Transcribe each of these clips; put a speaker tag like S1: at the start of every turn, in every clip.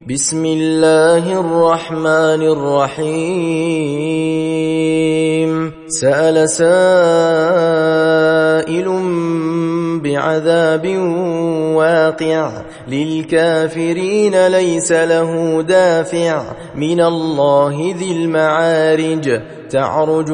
S1: بسم الله الرحمن الرحيم سأل سائل بعذاب واقع للكافرين ليس له دافع من الله ذي المعارج تعرج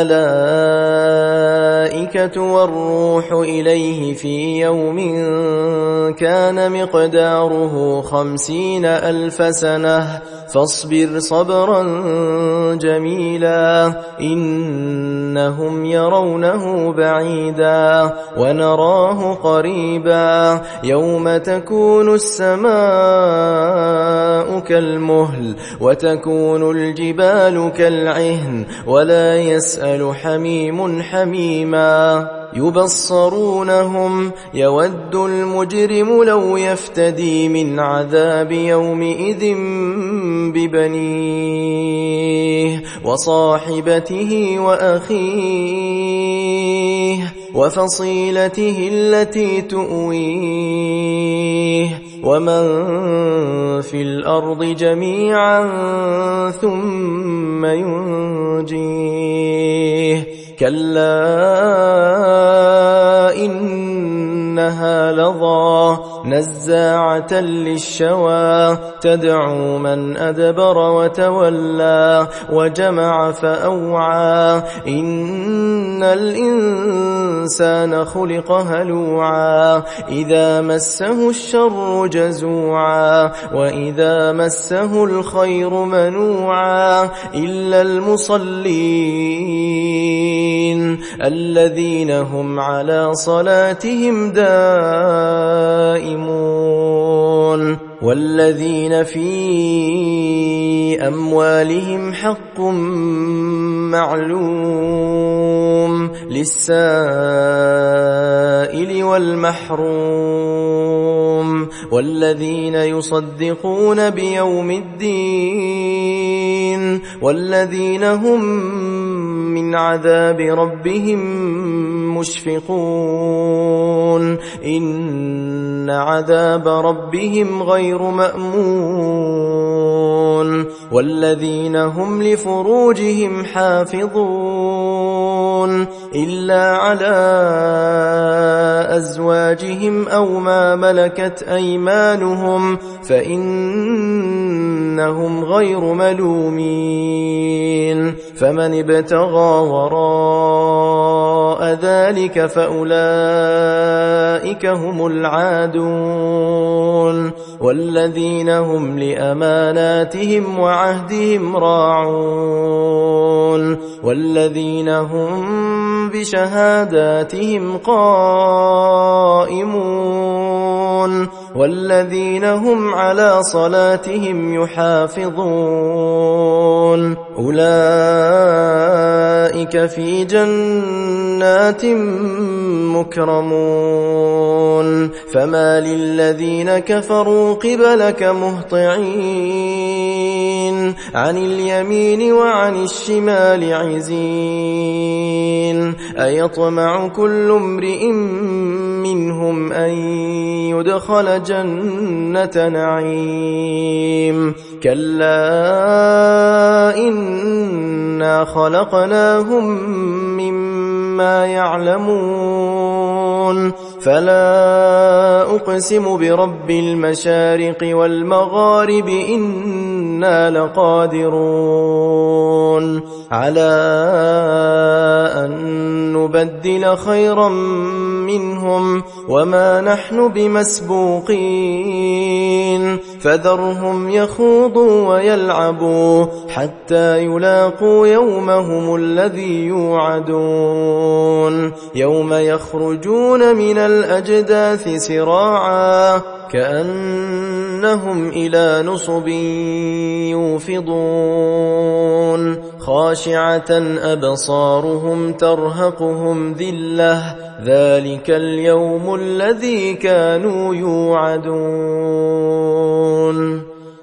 S1: الملائكة والروح إليه في يوم كان مقداره 50,000 سنة فاصبر صبرا جميلا إنهم يرونه بعيدا ونراه قريبا يوم تكون السماء كالمهل وتكون الجبال كالعهن ولا يسأل حميم حميما يبصرونهم يود المجرم لو يفتدي من عذاب يومئذ ببنيه وصاحبته وأخيه وفصيلته التي تؤويه ومن في الأرض جميعا ثم ينجيه كلا إنها لظى نزاعة للشوى تدعو من أدبر وتولى وجمع فأوعى إن الإنسان خلق هلوعا إذا مسه الشر جزوعا وإذا مسه الخير منوعا إلا المصلين الذين هم على صلاتهم دائمون والذين في أموالهم حق معلوم للسائل والمحروم والذين يصدقون بيوم الدين والذين هم من عذاب ربهم مشفقون إن عذاب ربهم غير مأمون والذين هم لفروجهم حافظون إلا على أزواجهم أو ما ملكت أيمانهم فإنهم غير ملومين فمن ابتغى وراء ذلك فأولئك هم العادون والذين هم لأماناتهم وعهدهم راعون والذين هم بشهاداتهم قائمون والذين هم على صلاتهم يحافظون أولئك في جنات مكرمون فما للذين كفروا قبلك مهطعين عن اليمين وعن الشمال عزين أيطمع كل امرئ منهم أن يدخل جنة نعيم كلا إنا خلقناهم مما يعلمون فلا أقسم برب المشارق والمغارب إنا لقادرون على أن نبدل خيرا منهم وما نحن بمسبوقين فذرهم يخوضوا ويلعبوا حتى يلاقوا يومهم الذي يوعدون يوم يخرجون من الأجداث سراعا كأنهم إلى نصب يوفضون خاشعة أبصارهم ترهقهم ذلة ذلك اليوم الذي كانوا يوعدون